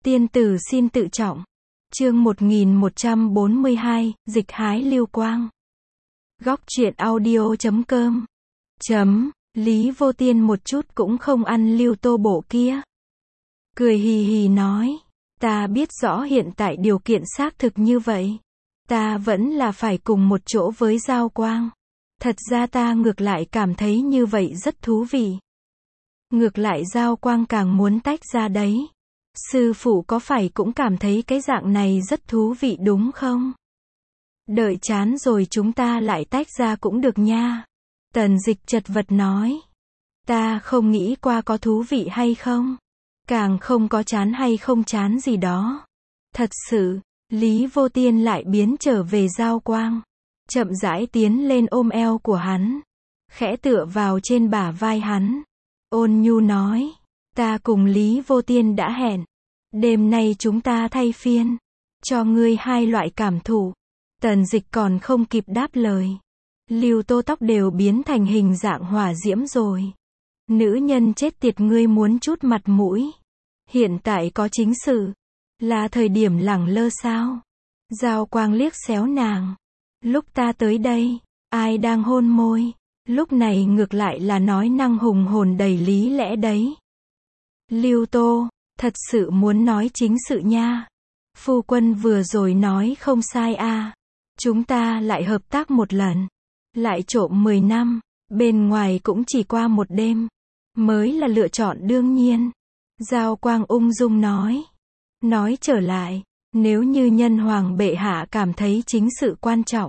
Tiên tử xin tự trọng. Chương 1142, dịch hái lưu quang. Góc truyện audio.com. Lý Vô Tiên một chút cũng không ăn lưu tô bổ kia. Cười hì hì nói, ta biết rõ hiện tại điều kiện xác thực như vậy. Ta vẫn là phải cùng một chỗ với Giao Quang. Thật ra ta ngược lại cảm thấy như vậy rất thú vị. Ngược lại Giao Quang càng muốn tách ra đấy. Sư phụ có phải cũng cảm thấy cái dạng này rất thú vị đúng không? Đợi chán rồi chúng ta lại tách ra cũng được nha. Tần Dịch chật vật nói. Ta không nghĩ qua có thú vị hay không. Càng không có chán hay không chán gì đó. Thật sự, Lý Vô Tiên lại biến trở về Giao Quang. Chậm rãi tiến lên ôm eo của hắn. Khẽ tựa vào trên bả vai hắn. Ôn nhu nói. Ta cùng Lý Vô Tiên đã hẹn. Đêm nay chúng ta thay phiên. Cho ngươi hai loại cảm thụ. Tần Dịch còn không kịp đáp lời. Lưu tô tóc đều biến thành hình dạng hỏa diễm rồi. Nữ nhân chết tiệt ngươi muốn chút mặt mũi. Hiện tại có chính sự. Là thời điểm lẳng lơ sao? Giao Quang liếc xéo nàng. Lúc ta tới đây, ai đang hôn môi? Lúc này ngược lại là nói năng hùng hồn đầy lý lẽ đấy. Lưu Tô, thật sự muốn nói chính sự nha. Phu quân vừa rồi nói không sai à. Chúng ta lại hợp tác một lần. Lại trộm 10 năm, bên ngoài cũng chỉ qua một đêm. Mới là lựa chọn đương nhiên. Giao Quang ung dung nói. Nói trở lại, nếu như nhân hoàng bệ hạ cảm thấy chính sự quan trọng.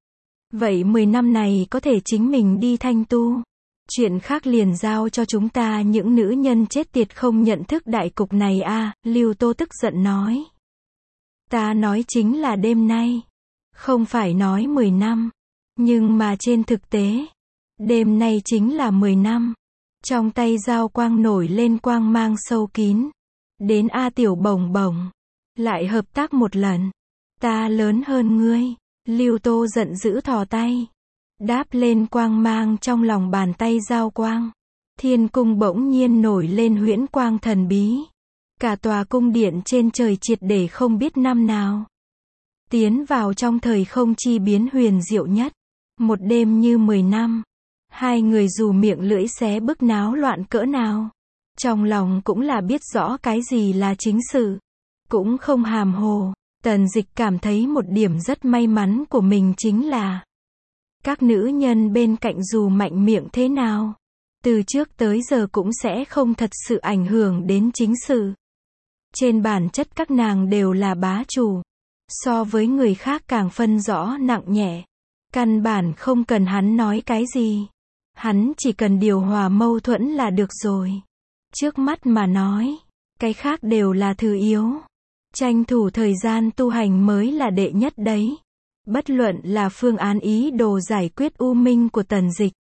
Vậy 10 năm này có thể chính mình đi thanh tu. Chuyện khác liền giao cho chúng ta những nữ nhân chết tiệt không nhận thức đại cục này à, Lưu Tô tức giận nói. Ta nói chính là đêm nay. Không phải nói 10 năm. Nhưng mà trên thực tế, đêm nay chính là 10 năm. Trong tay Giao Quang nổi lên quang mang sâu kín. Đến A Tiểu Bồng Bồng. Lại hợp tác một lần. Ta lớn hơn ngươi. Lưu Tô giận dữ thò tay. Đáp lên quang mang trong lòng bàn tay Giao Quang. Thiên cung bỗng nhiên nổi lên huyễn quang thần bí. Cả tòa cung điện trên trời triệt để không biết năm nào. Tiến vào trong thời không chi biến huyền diệu nhất. Một đêm như 10 năm. Hai người dù miệng lưỡi xé bức náo loạn cỡ nào. Trong lòng cũng là biết rõ cái gì là chính sự. Cũng không hàm hồ. Tần Dịch cảm thấy một điểm rất may mắn của mình chính là các nữ nhân bên cạnh dù mạnh miệng thế nào, từ trước tới giờ cũng sẽ không thật sự ảnh hưởng đến chính sự. Trên bản chất các nàng đều là bá chủ. So với người khác càng phân rõ nặng nhẹ. Căn bản không cần hắn nói cái gì. Hắn chỉ cần điều hòa mâu thuẫn là được rồi. Trước mắt mà nói, cái khác đều là thứ yếu. Tranh thủ thời gian tu hành mới là đệ nhất đấy. Bất luận là phương án ý đồ giải quyết u minh của Tần Dịch,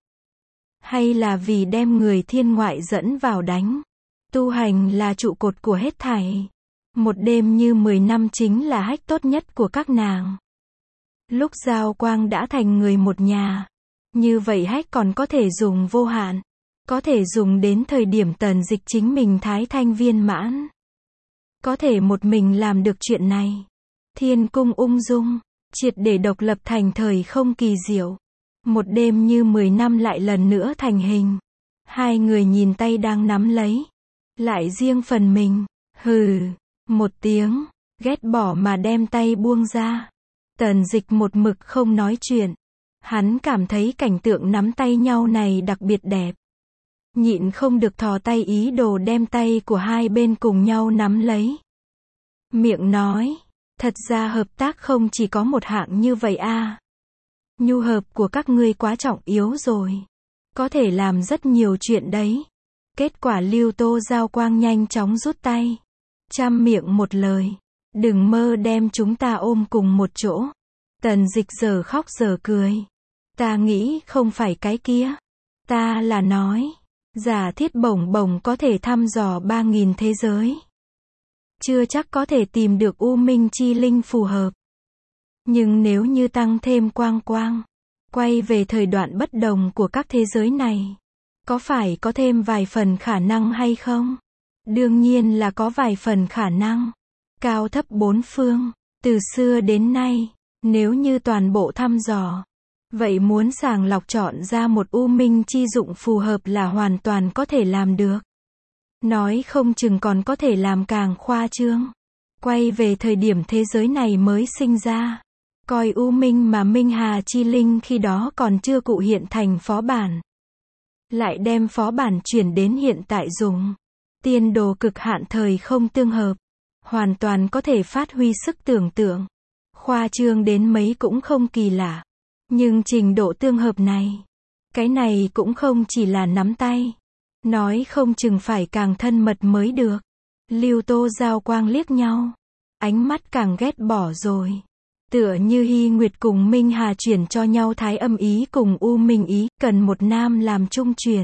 hay là vì đem người thiên ngoại dẫn vào đánh. Tu hành là trụ cột của hết thảy. Một đêm như 10 năm chính là hách tốt nhất của các nàng. Lúc Giao Quang đã thành người một nhà, như vậy hách còn có thể dùng vô hạn. Có thể dùng đến thời điểm Tần Dịch chính mình thái thanh viên mãn. Có thể một mình làm được chuyện này. Thiên cung ung dung, triệt để độc lập thành thời không kỳ diệu. Một đêm như 10 năm lại lần nữa thành hình. Hai người nhìn tay đang nắm lấy. Lại riêng phần mình. Hừ. Một tiếng. Ghét bỏ mà đem tay buông ra. Tần Dịch một mực không nói chuyện. Hắn cảm thấy cảnh tượng nắm tay nhau này đặc biệt đẹp. Nhịn không được thò tay ý đồ đem tay của hai bên cùng nhau nắm lấy. Miệng nói. Thật ra hợp tác không chỉ có một hạng như vậy à. Nhu hợp của các ngươi quá trọng yếu rồi. Có thể làm rất nhiều chuyện đấy. Kết quả Lưu Tô Giao Quang nhanh chóng rút tay. Trăm miệng một lời. Đừng mơ đem chúng ta ôm cùng một chỗ. Tần Dịch giờ khóc giờ cười. Ta nghĩ không phải cái kia. Ta là nói. Giả thiết Bồng Bồng có thể thăm dò 3.000 thế giới. Chưa chắc có thể tìm được U Minh Chi Linh phù hợp. Nhưng nếu như tăng thêm quang quang, quay về thời đoạn bất đồng của các thế giới này, có phải có thêm vài phần khả năng hay không? Đương nhiên là có vài phần khả năng. cao thấp bốn phương, từ xưa đến nay, nếu như toàn bộ thăm dò, vậy muốn sàng lọc chọn ra một u minh chi dụng phù hợp là hoàn toàn có thể làm được. Nói không chừng còn có thể làm càng khoa trương. Quay về thời điểm thế giới này mới sinh ra, coi u minh mà Minh Hà chi linh khi đó còn chưa cụ hiện thành phó bản, lại đem phó bản chuyển đến hiện tại dùng. Tiên đồ cực hạn thời không tương hợp, hoàn toàn có thể phát huy sức tưởng tượng. Khoa trương đến mấy cũng không kỳ lạ. Nhưng trình độ tương hợp này, cái này cũng không chỉ là nắm tay. Nói không chừng phải càng thân mật mới được. Lưu Tô Giao Quang liếc nhau, ánh mắt càng ghét bỏ rồi. Tựa như Hy Nguyệt cùng Minh Hà chuyển cho nhau thái âm ý cùng u minh ý, cần một nam làm trung truyền.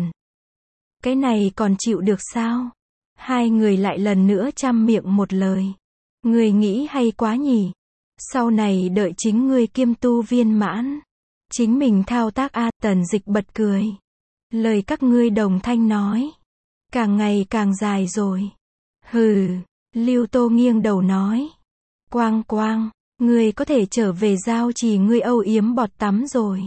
Cái này còn chịu được sao? Hai người lại lần nữa trăm miệng một lời. Người nghĩ hay quá nhỉ? Sau này đợi chính ngươi kiêm tu viên mãn, chính mình thao tác a. Tần Dịch bật cười. Lời các ngươi đồng thanh nói, càng ngày càng dài rồi. Hừ, Lưu Tô nghiêng đầu nói. Quang Quang, ngươi có thể trở về giao trì ngươi âu yếm bọt tắm rồi.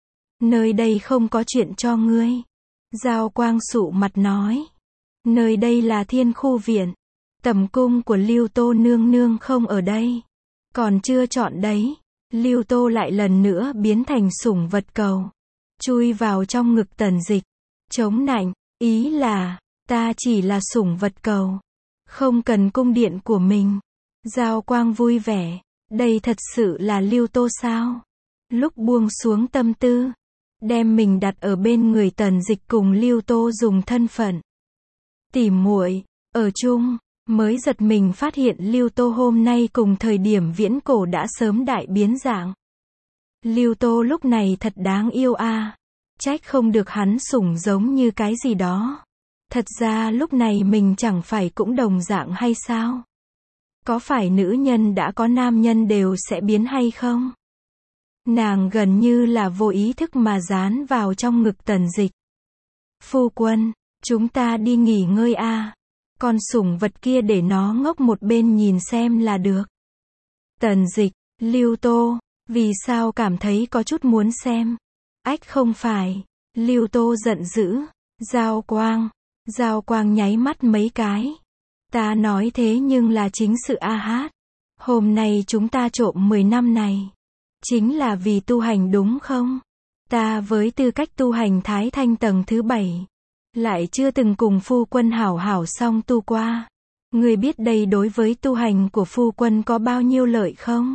Nơi đây không có chuyện cho ngươi. Giao Quang sụ mặt nói. Nơi đây là Thiên Khu Viện. Tẩm cung của Lưu Tô nương nương không ở đây. Còn chưa chọn đấy. Lưu Tô lại lần nữa biến thành sủng vật cầu. Chui vào trong ngực Tần Dịch. Chống nạnh, ý là, ta chỉ là sủng vật cầu. Không cần cung điện của mình. Giao Quang vui vẻ. Đây thật sự là Lưu Tô sao? Lúc buông xuống tâm tư, đem mình đặt ở bên người Tần Dịch cùng Lưu Tô dùng thân phận tỉ muội ở chung, mới giật mình phát hiện Lưu Tô hôm nay cùng thời điểm viễn cổ đã sớm đại biến dạng. Lưu Tô lúc này thật đáng yêu a. Trách không được hắn sủng giống như cái gì đó. Thật ra lúc này mình chẳng phải cũng đồng dạng hay sao? Có phải nữ nhân đã có nam nhân đều sẽ biến hay không? Nàng gần như là vô ý thức mà dán vào trong ngực Tần Dịch. Phu quân, chúng ta đi nghỉ ngơi a. Con sủng vật kia để nó ngốc một bên nhìn xem là được. Tần Dịch, Lưu Tô, vì sao cảm thấy có chút muốn xem? Ách không phải. Lưu Tô giận dữ. Giao Quang nháy mắt mấy cái. Ta nói thế nhưng là chính sự a hát. Hôm nay chúng ta trộm 10 năm này, chính là vì tu hành đúng không? Ta với tư cách tu hành Thái Thanh tầng thứ 7, lại chưa từng cùng phu quân hảo hảo song tu qua. Ngươi biết đây đối với tu hành của phu quân có bao nhiêu lợi không?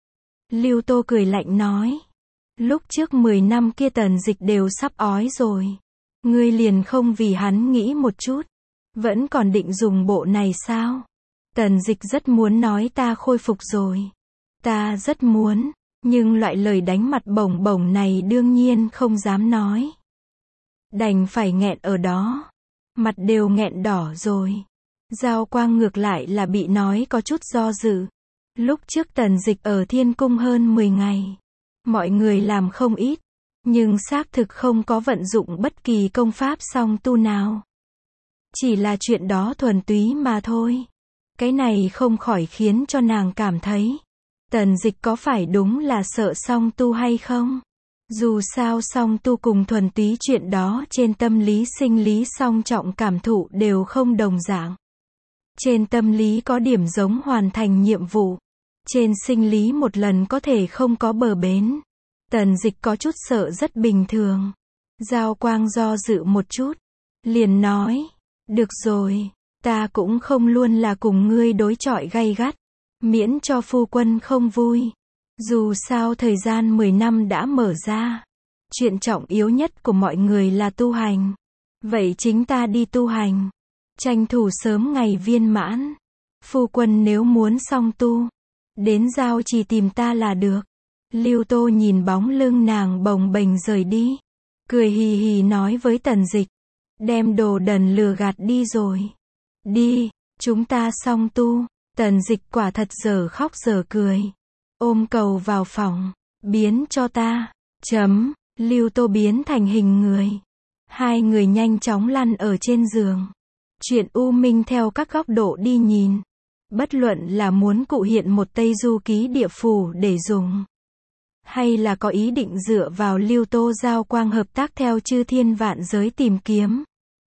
Lưu Tô cười lạnh nói. Lúc trước 10 năm kia Tần Dịch đều sắp ói rồi. Ngươi liền không vì hắn nghĩ một chút. Vẫn còn định dùng bộ này sao? Tần Dịch rất muốn nói ta khôi phục rồi. Ta rất muốn, nhưng loại lời đánh mặt bổng bổng này đương nhiên không dám nói. Đành phải nghẹn ở đó. Mặt đều nghẹn đỏ rồi. Giao Quang ngược lại là bị nói có chút do dự. Lúc trước Tần Dịch ở Thiên Cung hơn 10 ngày. Mọi người làm không ít, nhưng xác thực không có vận dụng bất kỳ công pháp song tu nào. Chỉ là chuyện đó thuần túy mà thôi. Cái này không khỏi khiến cho nàng cảm thấy, Tần Dịch có phải đúng là sợ song tu hay không? Dù sao song tu cùng thuần túy chuyện đó trên tâm lý sinh lý song trọng cảm thụ đều không đồng dạng. Trên tâm lý có điểm giống hoàn thành nhiệm vụ. Trên sinh lý một lần có thể không có bờ bến. Tần Dịch có chút sợ rất bình thường. Giao Quang do dự một chút, liền nói, được rồi, ta cũng không luôn là cùng ngươi đối chọi gay gắt, miễn cho phu quân không vui. Dù sao thời gian 10 năm đã mở ra, chuyện trọng yếu nhất của mọi người là tu hành. Vậy chính ta đi tu hành, tranh thủ sớm ngày viên mãn. Phu quân nếu muốn song tu, đến giao trì tìm ta là được. Lưu Tô nhìn bóng lưng nàng bồng bềnh rời đi, cười hì hì nói với Tần Dịch, đem đồ đần lừa gạt đi rồi. Đi, chúng ta song tu. Tần Dịch quả thật giờ khóc giờ cười. Ôm cầu vào phòng, biến cho ta. Lưu Tô biến thành hình người. Hai người nhanh chóng lăn ở trên giường. Chuyện u minh theo các góc độ đi nhìn. Bất luận là muốn cụ hiện một Tây Du Ký địa phủ để dùng, hay là có ý định dựa vào Lưu Tô giao quang hợp tác theo chư thiên vạn giới tìm kiếm.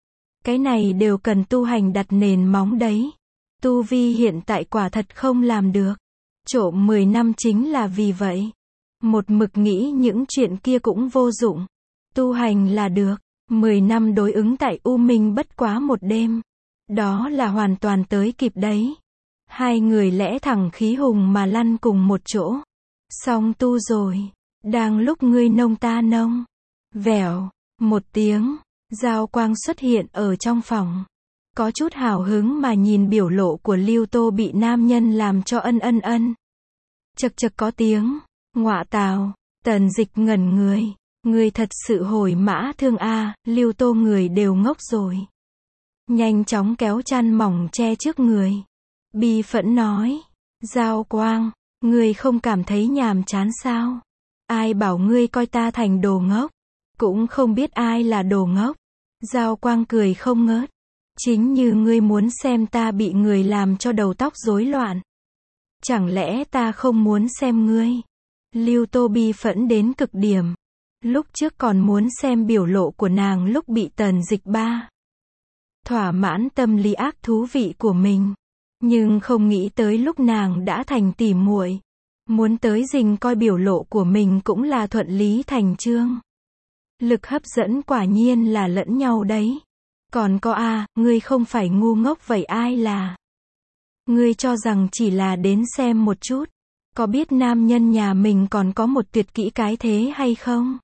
Cái này đều cần tu hành đặt nền móng đấy. Tu vi hiện tại quả thật không làm được. Trộm 10 năm chính là vì vậy. Một mực nghĩ những chuyện kia cũng vô dụng. Tu hành là được. 10 năm đối ứng tại U Minh bất quá một đêm. Đó là hoàn toàn tới kịp đấy. Hai người lẽ thẳng khí hùng mà lăn cùng một chỗ. Xong tu rồi. Đang lúc ngươi nông ta nông. Vèo. Một tiếng. Giao quang xuất hiện ở trong phòng. Có chút hào hứng mà nhìn biểu lộ của Lưu Tô bị nam nhân làm cho ân. Chật chật có tiếng. Ngọa tào. Tần Dịch ngẩn người. Người thật sự hồi mã thương a. Lưu Tô người đều ngốc rồi. Nhanh chóng kéo chăn mỏng che trước người. Bi phẫn nói. Giao quang. Ngươi không cảm thấy nhàm chán sao? Ai bảo ngươi coi ta thành đồ ngốc? Cũng không biết ai là đồ ngốc. Giao quang cười không ngớt. Chính như ngươi muốn xem ta bị người làm cho đầu tóc rối loạn. Chẳng lẽ ta không muốn xem ngươi? Lưu Tô bi phẫn đến cực điểm. Lúc trước còn muốn xem biểu lộ của nàng lúc bị Tần Dịch ba. Thỏa mãn tâm lý ác thú vị của mình. Nhưng không nghĩ tới lúc nàng đã thành tỉ muội. Muốn tới rình coi biểu lộ của mình cũng là thuận lý thành chương. Lực hấp dẫn quả nhiên là lẫn nhau đấy. Còn có ngươi không phải ngu ngốc vậy ai là? Ngươi cho rằng chỉ là đến xem một chút. Có biết nam nhân nhà mình còn có một tuyệt kỹ cái thế hay không?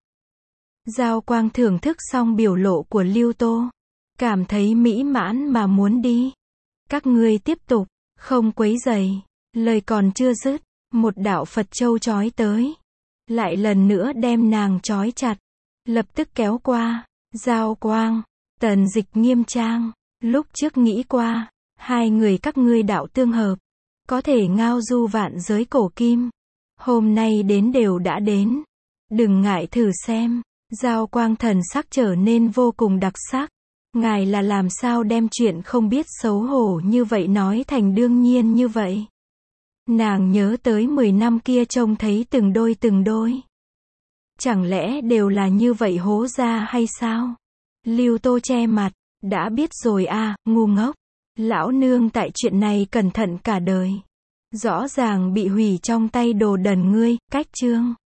Giao quang thưởng thức xong biểu lộ của Lưu Tô. Cảm thấy mỹ mãn mà muốn đi. Các ngươi tiếp tục, không quấy rầy. Lời còn chưa dứt, một đạo Phật châu chói tới. Lại lần nữa đem nàng chói chặt. Lập tức kéo qua. Giao quang. Tần Dịch nghiêm trang. Lúc trước nghĩ qua. Hai người các ngươi đạo tương hợp. Có thể ngao du vạn giới cổ kim. Hôm nay đến đều đã đến. Đừng ngại thử xem. Giao quang thần sắc trở nên vô cùng đặc sắc. Ngài là làm sao đem chuyện không biết xấu hổ như vậy nói thành đương nhiên như vậy. Nàng nhớ tới 10 năm kia trông thấy từng đôi. Chẳng lẽ đều là như vậy hố ra hay sao? Lưu Tô che mặt. Đã biết rồi ngu ngốc. Lão nương tại chuyện này cẩn thận cả đời. Rõ ràng bị hủy trong tay đồ đần ngươi, cách chương.